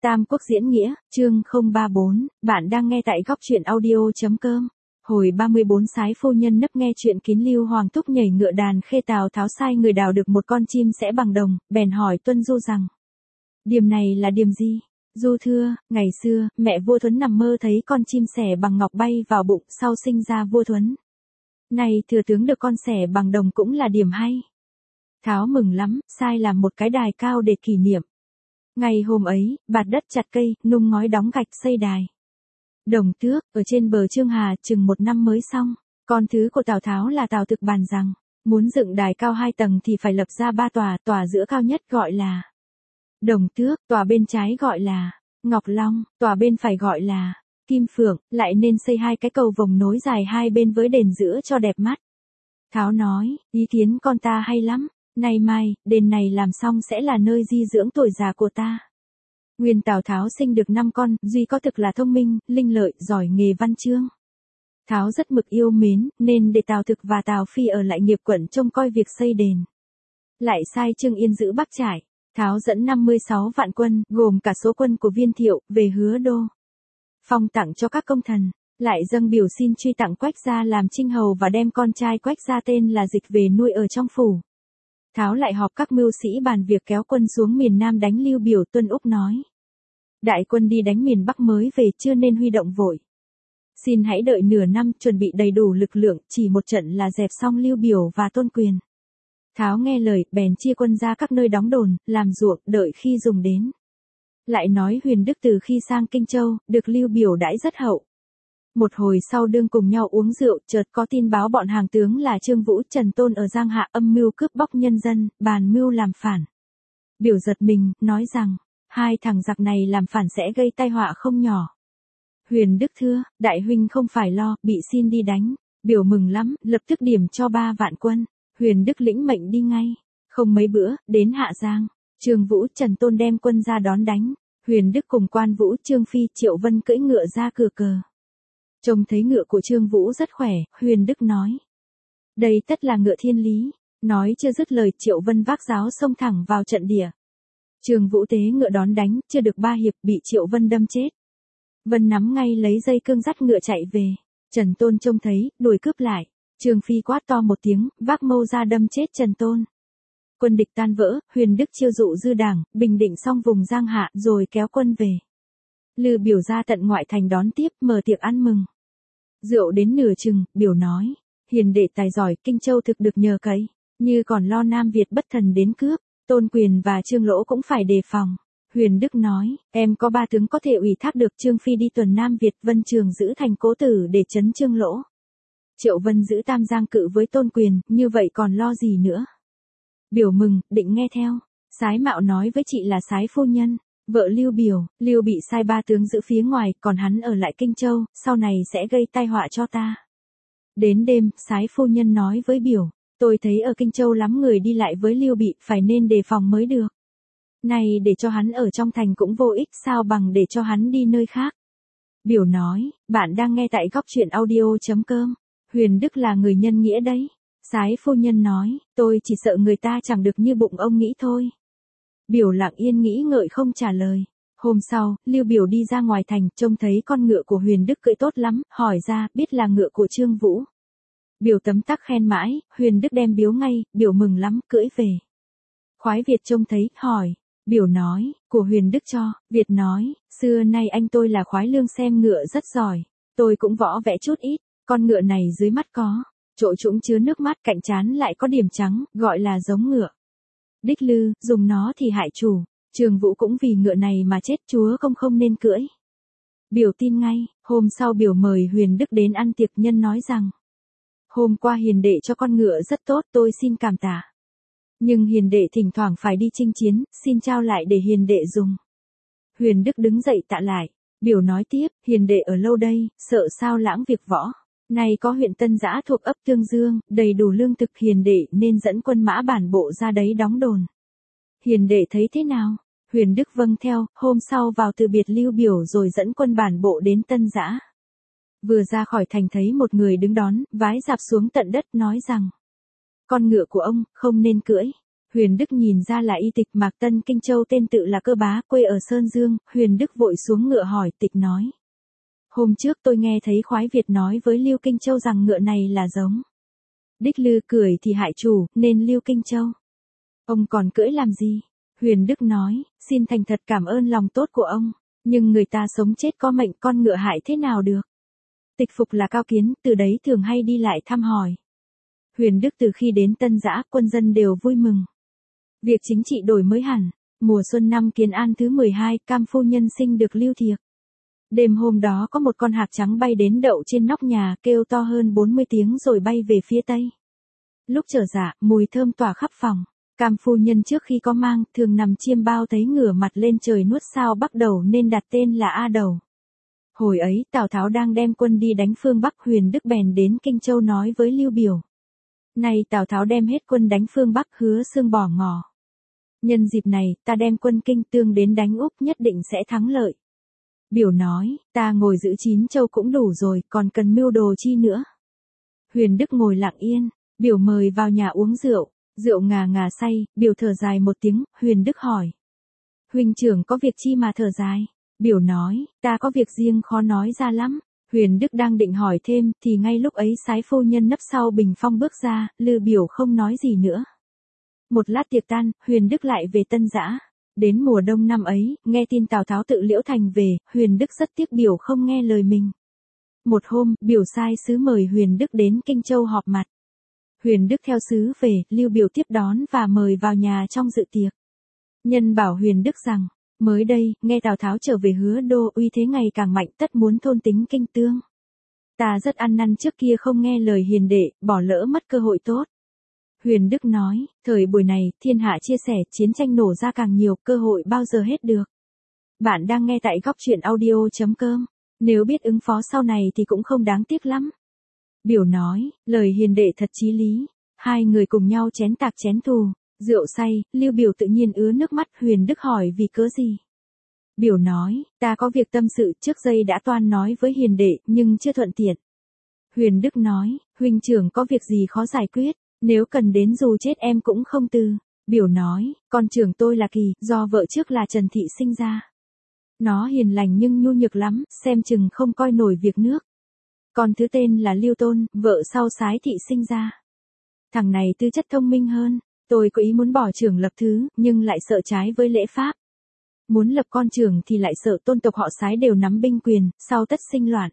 Tam Quốc diễn nghĩa, chương 034, bạn đang nghe tại góc truyện audio.com. Hồi 34 Sái phu nhân nấp nghe chuyện kín Lưu Hoàng Thúc nhảy ngựa đàn khê Tào Tháo sai người đào được một con chim sẻ bằng đồng, bèn hỏi Tuân Du rằng: Điềm này là điềm gì? Du thưa, ngày xưa, mẹ vua Thuấn nằm mơ thấy con chim sẻ bằng ngọc bay vào bụng, sau sinh ra vua Thuấn. Này thừa tướng được con sẻ bằng đồng cũng là điểm hay. Tháo mừng lắm, sai làm một cái đài cao để kỷ niệm. Ngày hôm ấy, bạt đất chặt cây, nung ngói đóng gạch xây đài. Đồng Tước, ở trên bờ Trương Hà, chừng 1 năm mới xong. Con thứ của Tào Tháo là Tào Thực bàn rằng, muốn dựng đài cao 2 tầng thì phải lập ra 3 tòa, tòa giữa cao nhất gọi là Đồng Tước, tòa bên trái gọi là Ngọc Long, tòa bên phải gọi là Kim Phượng, lại nên xây 2 cái cầu vồng nối dài 2 bên với đền giữa cho đẹp mắt. Tháo nói, ý kiến con ta hay lắm. Nay mai, đền này làm xong sẽ là nơi di dưỡng tuổi già của ta. Nguyên Tào Tháo sinh được 5 con, duy có Thực là thông minh, linh lợi, giỏi nghề văn chương. Tháo rất mực yêu mến, nên để Tào Thực và Tào Phi ở lại Nghiệp quận trông coi việc xây đền. Lại sai Trương Yên giữ Bắc Trại. Tháo dẫn 56 vạn quân, gồm cả số quân của Viên Thiệu, về Hứa Đô. Phong tặng cho các công thần, lại dâng biểu xin truy tặng Quách gia làm chinh hầu và đem con trai Quách gia tên là Dịch về nuôi ở trong phủ. Tháo lại họp các mưu sĩ bàn việc kéo quân xuống miền Nam đánh Lưu Biểu. Tuân Úc nói: Đại quân đi đánh miền Bắc mới về, chưa nên huy động vội. Xin hãy đợi nửa năm, chuẩn bị đầy đủ lực lượng, chỉ một trận là dẹp xong Lưu Biểu và Tôn Quyền. Tháo nghe lời, bèn chia quân ra các nơi đóng đồn, làm ruộng, đợi khi dùng đến. Lại nói Huyền Đức từ khi sang Kinh Châu, được Lưu Biểu đãi rất hậu. Một hồi sau đương cùng nhau uống rượu, chợt có tin báo bọn hàng tướng là Trương Vũ, Trần Tôn ở Giang Hạ âm mưu cướp bóc nhân dân, bàn mưu làm phản. Biểu giật mình, nói rằng, 2 thằng giặc này làm phản sẽ gây tai họa không nhỏ. Huyền Đức thưa, đại huynh không phải lo, bị xin đi đánh. Biểu mừng lắm, lập tức điểm cho 3 vạn quân. Huyền Đức lĩnh mệnh đi ngay. Không mấy bữa, đến Hạ Giang. Trương Vũ, Trần Tôn đem quân ra đón đánh. Huyền Đức cùng Quan Vũ, Trương Phi, Triệu Vân cưỡi ngựa ra cửa cờ. Trông thấy ngựa của Trương Vũ rất khỏe, Huyền Đức nói: Đây tất là ngựa thiên lý. Nói chưa dứt lời, Triệu Vân vác giáo xông thẳng vào trận địa. Trương Vũ tế ngựa đón đánh, chưa được 3 hiệp bị Triệu Vân đâm chết. Vân nắm ngay lấy dây cương dắt ngựa chạy về. Trần Tôn trông thấy, đuổi cướp lại. Trương Phi quát to một tiếng, vác mâu ra đâm chết Trần Tôn. Quân địch tan vỡ, Huyền Đức chiêu dụ dư đảng, bình định xong vùng Giang Hạ rồi kéo quân về. Lưu Biểu ra tận ngoại thành đón tiếp, mở tiệc ăn mừng. Rượu đến nửa chừng, Biểu nói: Hiền đệ tài giỏi, Kinh Châu thực được nhờ cậy, như còn lo Nam Việt bất thần đến cướp, Tôn Quyền và Trương Lỗ cũng phải đề phòng. Huyền Đức nói: Em có 3 tướng có thể ủy thác được. Trương Phi đi tuần Nam Việt, Vân Trường giữ thành Cố Tử để trấn Trương Lỗ. Triệu Vân giữ Tam Giang cự với Tôn Quyền, như vậy còn lo gì nữa. Biểu mừng, định nghe theo. Sái Mạo nói với chị là Sái phu nhân, vợ Lưu Biểu, Lưu bị sai 3 tướng giữ phía ngoài, còn hắn ở lại Kinh Châu, sau này sẽ gây tai họa cho ta. Đến đêm, Sái phu nhân nói với Biểu: Tôi thấy ở Kinh Châu lắm người đi lại với Lưu bị, phải nên đề phòng mới được. Này để cho hắn ở trong thành cũng vô ích, sao bằng để cho hắn đi nơi khác. Biểu nói: Bạn đang nghe tại góc truyện audio.com. Huyền Đức là người nhân nghĩa đấy. Sái phu nhân nói: Tôi chỉ sợ người ta chẳng được như bụng ông nghĩ thôi. Biểu lặng yên nghĩ ngợi không trả lời. Hôm sau, Lưu Biểu đi ra ngoài thành, trông thấy con ngựa của Huyền Đức cưỡi tốt lắm, hỏi ra, biết là ngựa của Trương Vũ. Biểu tấm tắc khen mãi, Huyền Đức đem biếu ngay, Biểu mừng lắm, cưỡi về. Khoái Việt trông thấy, hỏi. Biểu nói: Của Huyền Đức cho. Việt nói: Xưa nay anh tôi là khoái lương xem ngựa rất giỏi. Tôi cũng võ vẽ chút ít. Con ngựa này dưới mắt có chỗ trũng chứa nước mắt, cạnh trán lại có điểm trắng, gọi là giống ngựa. Đích lư, dùng nó thì hại chủ. Trương Vũ cũng vì ngựa này mà chết, chúa không nên cưỡi. Biểu tin ngay. Hôm sau Biểu mời Huyền Đức đến ăn tiệc, nhân nói rằng: Hôm qua hiền đệ cho con ngựa rất tốt, tôi xin cảm tạ. Nhưng hiền đệ thỉnh thoảng phải đi chinh chiến, xin trao lại để hiền đệ dùng. Huyền Đức đứng dậy tạ lại. Biểu nói tiếp: Hiền đệ ở lâu đây, sợ sao lãng việc võ. Nay có huyện Tân Giã thuộc ấp Tương Dương, đầy đủ lương thực, hiền đệ nên dẫn quân mã bản bộ ra đấy đóng đồn. Hiền đệ thấy thế nào? Huyền Đức vâng theo. Hôm sau vào từ biệt Lưu Biểu rồi dẫn quân bản bộ đến Tân Giã. Vừa ra khỏi thành thấy một người đứng đón, vái rạp xuống tận đất nói rằng: Con ngựa của ông, không nên cưỡi. Huyền Đức nhìn ra là y tịch Mạc Tân Kinh Châu, tên tự là Cơ Bá, quê ở Sơn Dương. Huyền Đức vội xuống ngựa hỏi. Tịch nói: hôm trước tôi nghe thấy Khoái Việt nói với Lưu Kinh Châu rằng ngựa này là giống Đích Lư, cười thì hại chủ, nên Lưu Kinh Châu. Ông còn cưỡi làm gì? Huyền Đức nói: xin thành thật cảm ơn lòng tốt của ông, nhưng người ta sống chết có mệnh, con ngựa hại thế nào được. Tịch Phục là cao kiến, từ đấy thường hay đi lại thăm hỏi. Huyền Đức từ khi đến Tân Dã, quân dân đều vui mừng. Việc chính trị đổi mới hẳn. Mùa xuân năm Kiến An thứ 12, Cam phu nhân sinh được Lưu Thiệp. Đêm hôm đó có một con hạc trắng bay đến đậu trên nóc nhà, kêu to hơn 40 tiếng rồi bay về phía tây. Lúc trở dạ, mùi thơm tỏa khắp phòng. Cam phu nhân trước khi có mang, thường nằm chiêm bao thấy ngửa mặt lên trời nuốt sao Bắc Đầu nên đặt tên là A Đầu. Hồi ấy, Tào Tháo đang đem quân đi đánh phương Bắc, Huyền Đức bèn đến Kinh Châu nói với Lưu Biểu. Nay Tào Tháo đem hết quân đánh phương Bắc, hứa xương bỏ ngỏ. Nhân dịp này, ta đem quân Kinh Tương đến đánh Úc, nhất định sẽ thắng lợi. Biểu nói, ta ngồi giữ 9 châu cũng đủ rồi, còn cần mưu đồ chi nữa. Huyền Đức ngồi lặng yên, Biểu mời vào nhà uống rượu, rượu ngà ngà say, Biểu thở dài một tiếng. Huyền Đức hỏi: huynh trưởng có việc chi mà thở dài? Biểu nói, ta có việc riêng khó nói ra lắm. Huyền Đức đang định hỏi thêm, thì ngay lúc ấy Sái phu nhân nấp sau bình phong bước ra, Lư Biểu không nói gì nữa. Một lát tiệc tan, Huyền Đức lại về Tân Dã. Đến mùa đông năm ấy, nghe tin Tào Tháo tự Liễu Thành về, Huyền Đức rất tiếc Biểu không nghe lời mình. Một hôm, Biểu sai sứ mời Huyền Đức đến Kinh Châu họp mặt. Huyền Đức theo sứ về, Lưu Biểu tiếp đón và mời vào nhà trong dự tiệc. Nhân bảo Huyền Đức rằng, mới đây, nghe Tào Tháo trở về Hứa Đô, uy thế ngày càng mạnh, tất muốn thôn tính Kinh Tương. Ta rất ăn năn trước kia không nghe lời hiền đệ, bỏ lỡ mất cơ hội tốt. Huyền Đức nói, thời buổi này, thiên hạ chia sẻ, chiến tranh nổ ra càng nhiều, cơ hội bao giờ hết được. Bạn đang nghe tại góc truyện audio.com. Nếu biết ứng phó sau này thì cũng không đáng tiếc lắm. Biểu nói, lời hiền đệ thật chí lý. Hai người cùng nhau chén tạc chén thù, rượu say, Lưu Biểu tự nhiên ứa nước mắt. Huyền Đức hỏi vì cớ gì? Biểu nói, ta có việc tâm sự, trước giây đã toan nói với hiền đệ, nhưng chưa thuận tiện. Huyền Đức nói, huynh trưởng có việc gì khó giải quyết, nếu cần đến dù chết em cũng không từ. Biểu nói, con trưởng tôi là Kỳ, do vợ trước là Trần Thị sinh ra. Nó hiền lành nhưng nhu nhược lắm, xem chừng không coi nổi việc nước. Con thứ tên là Lưu Tôn, vợ sau Sái Thị sinh ra. Thằng này tư chất thông minh hơn, tôi có ý muốn bỏ trưởng lập thứ, nhưng lại sợ trái với lễ pháp. Muốn lập con trưởng thì lại sợ tôn tộc họ Sái đều nắm binh quyền, sau tất sinh loạn.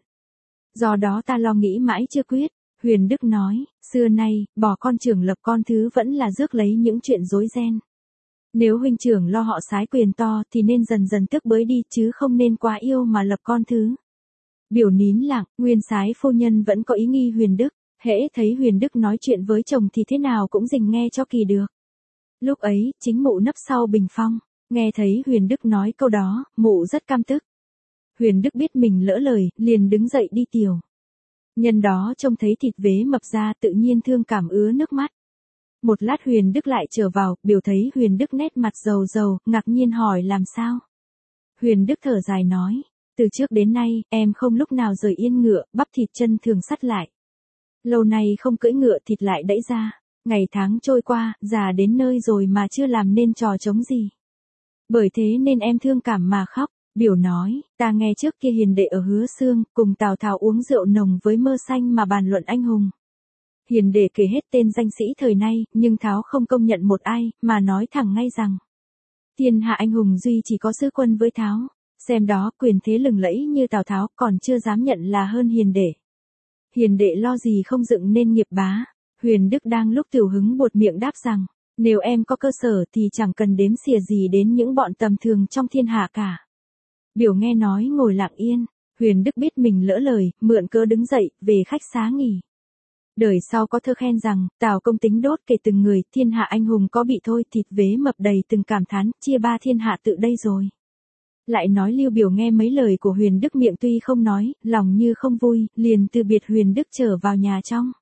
Do đó ta lo nghĩ mãi chưa quyết. Huyền Đức nói, xưa nay, bỏ con trưởng lập con thứ vẫn là rước lấy những chuyện rối ren. Nếu huynh trưởng lo họ Sái quyền to thì nên dần dần tước bới đi, chứ không nên quá yêu mà lập con thứ. Biểu nín lặng, nguyên Sái phu nhân vẫn có ý nghi Huyền Đức, hễ thấy Huyền Đức nói chuyện với chồng thì thế nào cũng dình nghe cho kỳ được. Lúc ấy, chính mụ nấp sau bình phong, nghe thấy Huyền Đức nói câu đó, mụ rất căm tức. Huyền Đức biết mình lỡ lời, liền đứng dậy đi tiều. Nhân đó trông thấy thịt vế mập ra tự nhiên thương cảm ứa nước mắt. Một lát Huyền Đức lại trở vào, Biểu thấy Huyền Đức nét mặt rầu rầu, ngạc nhiên hỏi làm sao. Huyền Đức thở dài nói, từ trước đến nay, em không lúc nào rời yên ngựa, bắp thịt chân thường sắt lại. Lâu nay không cưỡi ngựa thịt lại đẫy ra, ngày tháng trôi qua, già đến nơi rồi mà chưa làm nên trò trống gì. Bởi thế nên em thương cảm mà khóc. Biểu nói, ta nghe trước kia hiền đệ ở Hứa Xương, cùng Tào Tháo uống rượu nồng với Mơ Xanh mà bàn luận anh hùng. Hiền đệ kể hết tên danh sĩ thời nay, nhưng Tháo không công nhận một ai, mà nói thẳng ngay rằng thiên hạ anh hùng duy chỉ có Sư Quân với Tháo. Xem đó, quyền thế lừng lẫy như Tào Tháo còn chưa dám nhận là hơn hiền đệ. Hiền đệ lo gì không dựng nên nghiệp bá. Huyền Đức đang lúc tiểu hứng buột miệng đáp rằng, nếu em có cơ sở thì chẳng cần đếm xỉa gì đến những bọn tầm thường trong thiên hạ cả. Biểu nghe nói ngồi lặng yên, Huyền Đức biết mình lỡ lời, mượn cớ đứng dậy, về khách xá nghỉ. Đời sau có thơ khen rằng, Tào công tính đốt kể từng người, thiên hạ anh hùng có bị thôi, thịt vế mập đầy từng cảm thán, chia ba thiên hạ tự đây rồi. Lại nói Lưu Biểu nghe mấy lời của Huyền Đức miệng tuy không nói, lòng như không vui, liền từ biệt Huyền Đức trở vào nhà trong.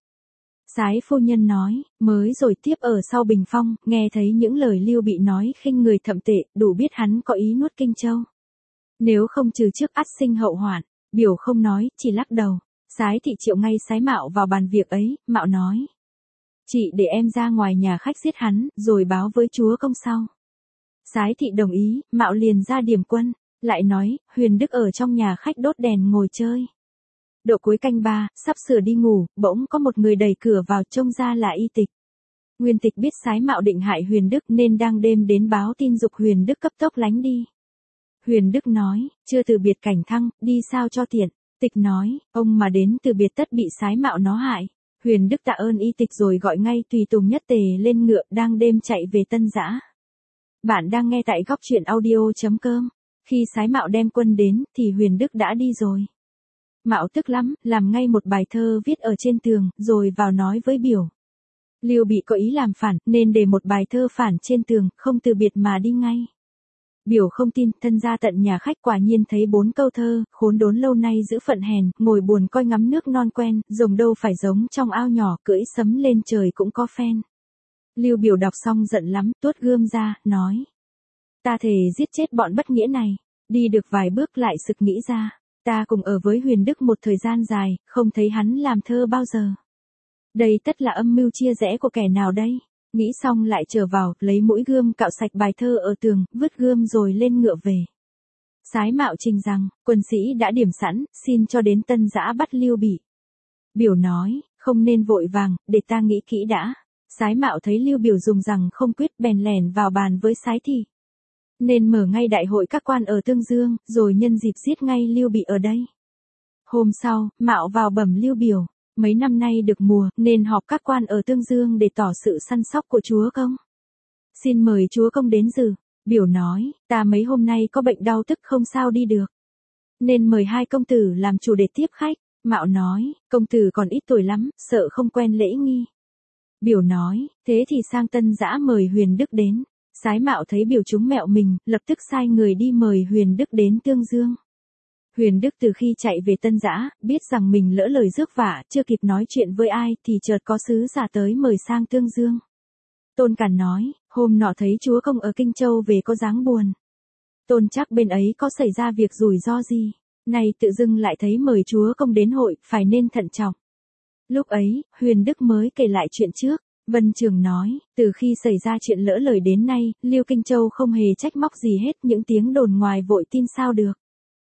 Sái phu nhân nói, mới rồi tiếp ở sau bình phong, nghe thấy những lời Lưu bị nói khinh người thậm tệ, đủ biết hắn có ý nuốt Kinh Châu. Nếu không trừ trước ắt sinh hậu hoạn. Biểu không nói, chỉ lắc đầu. Sái Thị triệu ngay Sái Mạo vào bàn việc ấy. Mạo nói, Chị để em ra ngoài nhà khách giết hắn, rồi báo với chúa công sau. Sái thị đồng ý, Mạo liền ra điểm quân, lại nói, Huyền Đức ở trong nhà khách đốt đèn ngồi chơi. Độ cuối canh 3, sắp sửa đi ngủ, bỗng có một người đẩy cửa vào, trông ra là Y Tịch. Nguyên Tịch biết Sái Mạo định hại Huyền Đức nên đang đêm đến báo tin giục Huyền Đức cấp tốc lánh đi. Huyền Đức nói, chưa từ biệt Cảnh Thăng, đi sao cho tiện. Tịch nói, ông mà đến từ biệt tất bị Sái Mạo nó hại. Huyền Đức tạ ơn Y Tịch rồi gọi ngay tùy tùng nhất tề lên ngựa, đang đêm chạy về Tân Giã. Bạn đang nghe tại góc truyện audio.com. Khi Sái Mạo đem quân đến, thì Huyền Đức đã đi rồi. Mạo tức lắm, làm ngay một bài thơ viết ở trên tường, rồi vào nói với Biểu. Lưu Bị có ý làm phản, nên để một bài thơ phản trên tường, không từ biệt mà đi ngay. Biểu không tin, thân ra tận nhà khách quả nhiên thấy 4 câu thơ, khốn đốn lâu nay giữ phận hèn, ngồi buồn coi ngắm nước non quen, rồng đâu phải giống trong ao nhỏ, cưỡi sấm lên trời cũng có phen. Lưu Biểu đọc xong giận lắm, tuốt gươm ra, nói. Ta thề giết chết bọn bất nghĩa này, đi được vài bước lại sực nghĩ ra. Ta cùng ở với Huyền Đức một thời gian dài, không thấy hắn làm thơ bao giờ. Đây tất là âm mưu chia rẽ của kẻ nào đây? Nghĩ xong lại trở vào, lấy mũi gươm cạo sạch bài thơ ở tường, vứt gươm rồi lên ngựa về. Sái Mạo trình rằng, quân sĩ đã điểm sẵn, xin cho đến Tân Giã bắt Lưu Bị. Biểu nói, không nên vội vàng, để ta nghĩ kỹ đã. Sái Mạo thấy Lưu Biểu dùng rằng không quyết, bèn lẻn vào bàn với Sái Thị. Nên mở ngay đại hội các quan ở Tương Dương, rồi nhân dịp giết ngay Lưu Bị ở đây. Hôm sau, Mạo vào bẩm Lưu Biểu, mấy năm nay được mùa, nên họp các quan ở Tương Dương để tỏ sự săn sóc của chúa công. Xin mời chúa công đến dự. Biểu nói, ta mấy hôm nay có bệnh đau tức không sao đi được. Nên mời 2 công tử làm chủ để tiếp khách. Mạo nói, công tử còn ít tuổi lắm, sợ không quen lễ nghi. Biểu nói, thế thì sang Tân Giã mời Huyền Đức đến. Sái Mạo thấy Biểu chúng mẹo mình, lập tức sai người đi mời Huyền Đức đến Tương Dương. Huyền Đức từ khi chạy về Tân Giã, biết rằng mình lỡ lời rước vả, chưa kịp nói chuyện với ai thì chợt có sứ giả tới mời sang Tương Dương. Tôn Cản nói, hôm nọ thấy chúa công ở Kinh Châu về có dáng buồn. Tôn chắc bên ấy có xảy ra việc rủi ro gì, nay tự dưng lại thấy mời chúa công đến hội, phải nên thận trọng. Lúc ấy, Huyền Đức mới kể lại chuyện trước. Vân Trường nói, từ khi xảy ra chuyện lỡ lời đến nay, Liêu Kinh Châu không hề trách móc gì hết, những tiếng đồn ngoài vội tin sao được.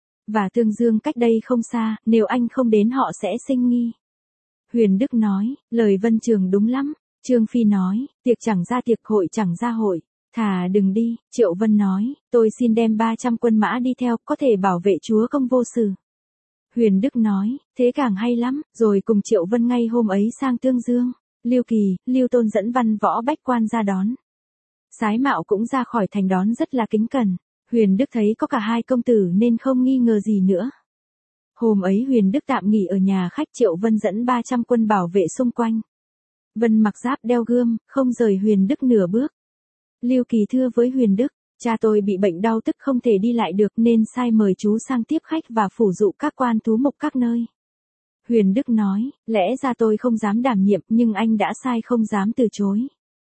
Và Tương Dương cách đây không xa, nếu anh không đến họ sẽ sinh nghi. Huyền Đức nói, lời Vân Trường đúng lắm. Trương Phi nói, tiệc chẳng ra tiệc, hội chẳng ra hội, thà đừng đi. Triệu Vân nói, tôi xin đem 300 quân mã đi theo, có thể bảo vệ chúa công vô sự. Huyền Đức nói, thế càng hay lắm, rồi cùng Triệu Vân ngay hôm ấy sang Tương Dương. Lưu Kỳ, Lưu Tôn dẫn văn võ bách quan ra đón. Sái Mạo cũng ra khỏi thành đón rất là kính cẩn. Huyền Đức thấy có cả 2 công tử nên không nghi ngờ gì nữa. Hôm ấy Huyền Đức tạm nghỉ ở nhà khách, Triệu Vân dẫn 300 quân bảo vệ xung quanh. Vân mặc giáp đeo gươm, không rời Huyền Đức nửa bước. Lưu Kỳ thưa với Huyền Đức, cha tôi bị bệnh đau tức không thể đi lại được nên sai mời chú sang tiếp khách và phủ dụ các quan thú mục các nơi. Huyền Đức nói, lẽ ra tôi không dám đảm nhiệm nhưng anh đã sai không dám từ chối.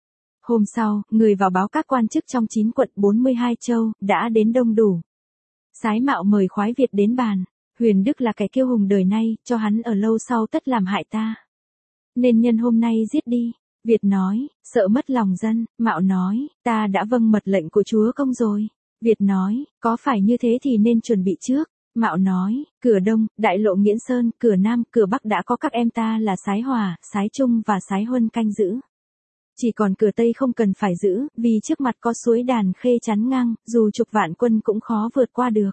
Hôm sau, người vào báo các quan chức trong 9 quận 42 châu, đã đến đông đủ. Sái Mạo mời khoái Việt đến bàn. Huyền Đức là kẻ kiêu hùng đời nay, cho hắn ở lâu sau tất làm hại ta. Nên nhân hôm nay giết đi. Việt nói, sợ mất lòng dân. Mạo nói, ta đã vâng mật lệnh của chúa công rồi. Việt nói, có phải như thế thì nên chuẩn bị trước. Mạo nói, cửa Đông, Đại Lộ Nghiễn Sơn, cửa Nam, cửa Bắc đã có các em ta là Sái Hòa, Sái Trung và Sái Huân canh giữ. Chỉ còn cửa Tây không cần phải giữ, vì trước mặt có suối Đàn Khê chắn ngang, dù chục vạn quân cũng khó vượt qua được.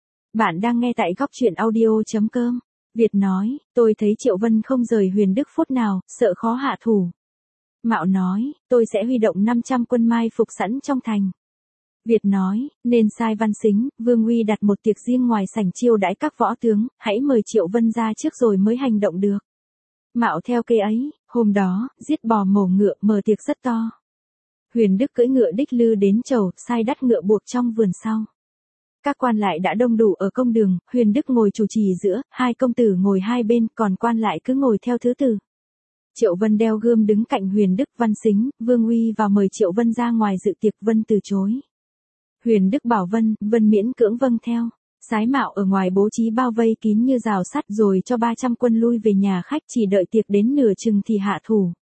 Bạn đang nghe tại góc truyện audio.com. Việt nói, tôi thấy Triệu Vân không rời Huyền Đức phút nào, sợ khó hạ thủ. Mạo nói, tôi sẽ huy động 500 quân mai phục sẵn trong thành. Việt nói, nên sai Văn Sính, Vương Uy đặt một tiệc riêng ngoài sảnh chiêu đãi các võ tướng, hãy mời Triệu Vân ra trước rồi mới hành động được. Mạo theo kế ấy, hôm đó, giết bò mổ ngựa, mở tiệc rất to. Huyền Đức cưỡi ngựa đích lư đến chầu, sai đắt ngựa buộc trong vườn sau. Các quan lại đã đông đủ ở công đường, Huyền Đức ngồi chủ trì giữa, 2 công tử ngồi hai bên, còn quan lại cứ ngồi theo thứ tự. Triệu Vân đeo gươm đứng cạnh Huyền Đức, Văn Sính, Vương Uy vào mời Triệu Vân ra ngoài dự tiệc, Vân từ chối. Huyền Đức bảo Vân miễn cưỡng vâng theo. Sái Mạo ở ngoài bố trí bao vây kín như rào sắt rồi cho 300 quân lui về nhà khách, chỉ đợi tiệc đến nửa chừng thì hạ thủ.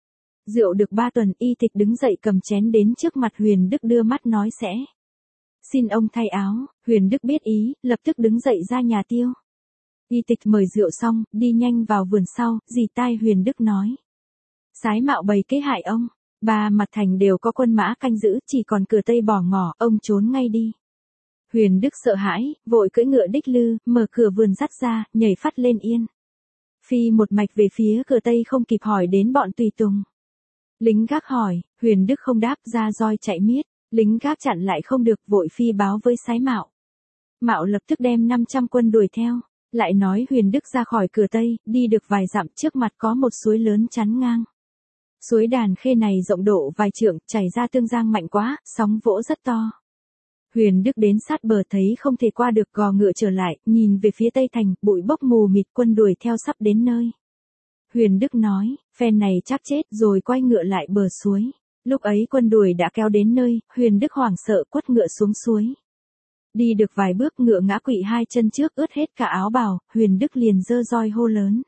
Rượu được 3 tuần, Y Tịch đứng dậy cầm chén đến trước mặt Huyền Đức đưa mắt nói sẽ. Xin ông thay áo, Huyền Đức biết ý, lập tức đứng dậy ra nhà tiêu. Y Tịch mời rượu xong, đi nhanh vào vườn sau, dì tai Huyền Đức nói. Sái Mạo bày kế hại ông, ba mặt thành đều có quân mã canh giữ, chỉ còn cửa Tây bỏ ngỏ, ông trốn ngay đi. Huyền Đức sợ hãi, vội cưỡi ngựa đích lư, mở cửa vườn dắt ra, nhảy phát lên yên. Phi một mạch về phía cửa Tây không kịp hỏi đến bọn tùy tùng. Lính gác hỏi, Huyền Đức không đáp, ra roi chạy miết, lính gác chặn lại không được, vội phi báo với Sái Mạo. Mạo lập tức đem 500 quân đuổi theo, lại nói Huyền Đức ra khỏi cửa Tây, đi được vài dặm trước mặt có một suối lớn chắn ngang. Suối Đàn Khê này rộng độ vài trượng, chảy ra tương giang mạnh quá, sóng vỗ rất to. Huyền Đức đến sát bờ thấy không thể qua được, gò ngựa trở lại, nhìn về phía Tây thành, bụi bốc mù mịt, quân đuổi theo sắp đến nơi. Huyền Đức nói, phen này chắc chết, rồi quay ngựa lại bờ suối. Lúc ấy quân đuổi đã kéo đến nơi, Huyền Đức hoảng sợ quất ngựa xuống suối. Đi được vài bước ngựa ngã quỵ hai chân trước, ướt hết cả áo bào, Huyền Đức liền giơ roi hô lớn.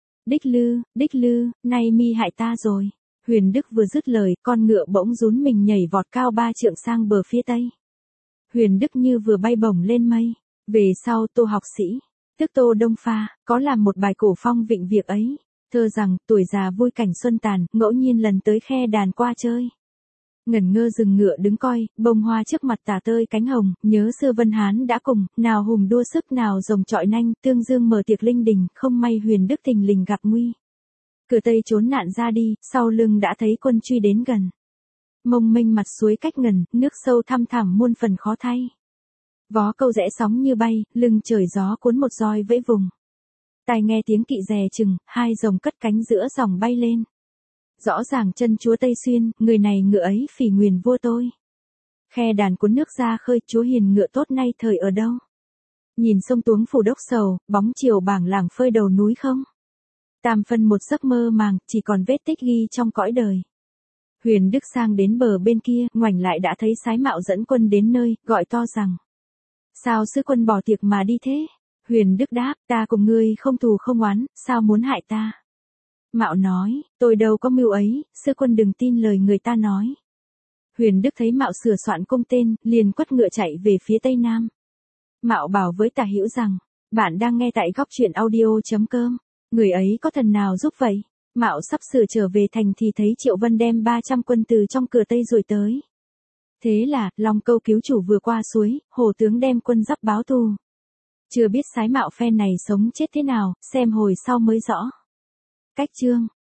Đích Lư, nay mi hại ta rồi. Huyền Đức vừa dứt lời, con ngựa bỗng rún mình nhảy vọt cao 3 trượng sang bờ phía Tây. Huyền Đức như vừa bay bổng lên mây. Về sau Tô học sĩ, tức Tô Đông Pha, có làm một bài cổ phong vịnh việc ấy. Thơ rằng, tuổi già vui cảnh xuân tàn, ngẫu nhiên lần tới khe đàn qua chơi. Ngẩn ngơ dừng ngựa đứng coi, bông hoa trước mặt tả tơi cánh hồng, nhớ xưa Vân Hán đã cùng, nào hùng đua sức nào rồng trọi nanh, tương dương mở tiệc linh đình, không may Huyền Đức thình lình gặp nguy. Cửa Tây trốn nạn ra đi, sau lưng đã thấy quân truy đến gần. Mông mênh mặt suối cách ngần, nước sâu thăm thẳm muôn phần khó thay. Vó câu rẽ sóng như bay, lưng trời gió cuốn một roi vẫy vùng. Tai nghe tiếng kỵ dè chừng, hai rồng cất cánh giữa dòng bay lên. Rõ ràng chân chúa Tây Xuyên, người này ngựa ấy phỉ nguyền vua tôi. Khe đàn cuốn nước ra khơi, chúa hiền ngựa tốt nay thời ở đâu? Nhìn sông Tuống phủ đốc sầu, bóng chiều bảng làng phơi đầu núi không? Tam phân một giấc mơ màng, chỉ còn vết tích ghi trong cõi đời. Huyền Đức sang đến bờ bên kia, ngoảnh lại đã thấy Sái Mạo dẫn quân đến nơi, gọi to rằng. Sao sứ quân bỏ tiệc mà đi thế? Huyền Đức đáp, ta cùng ngươi không thù không oán, sao muốn hại ta? Mạo nói, tôi đâu có mưu ấy, sứ quân đừng tin lời người ta nói. Huyền Đức thấy Mạo sửa soạn cung tên, liền quất ngựa chạy về phía Tây Nam. Mạo bảo với Tả Hữu rằng, bạn đang nghe tại góc truyện audio.com, người ấy có thần nào giúp vậy? Mạo sắp sửa trở về thành thì thấy Triệu Vân đem 300 quân từ trong cửa Tây rồi tới. Thế là, Long Câu cứu chủ vừa qua suối, Hồ tướng đem quân giáp báo thù. Chưa biết Sái Mạo phen này sống chết thế nào, xem hồi sau mới rõ. Cách chương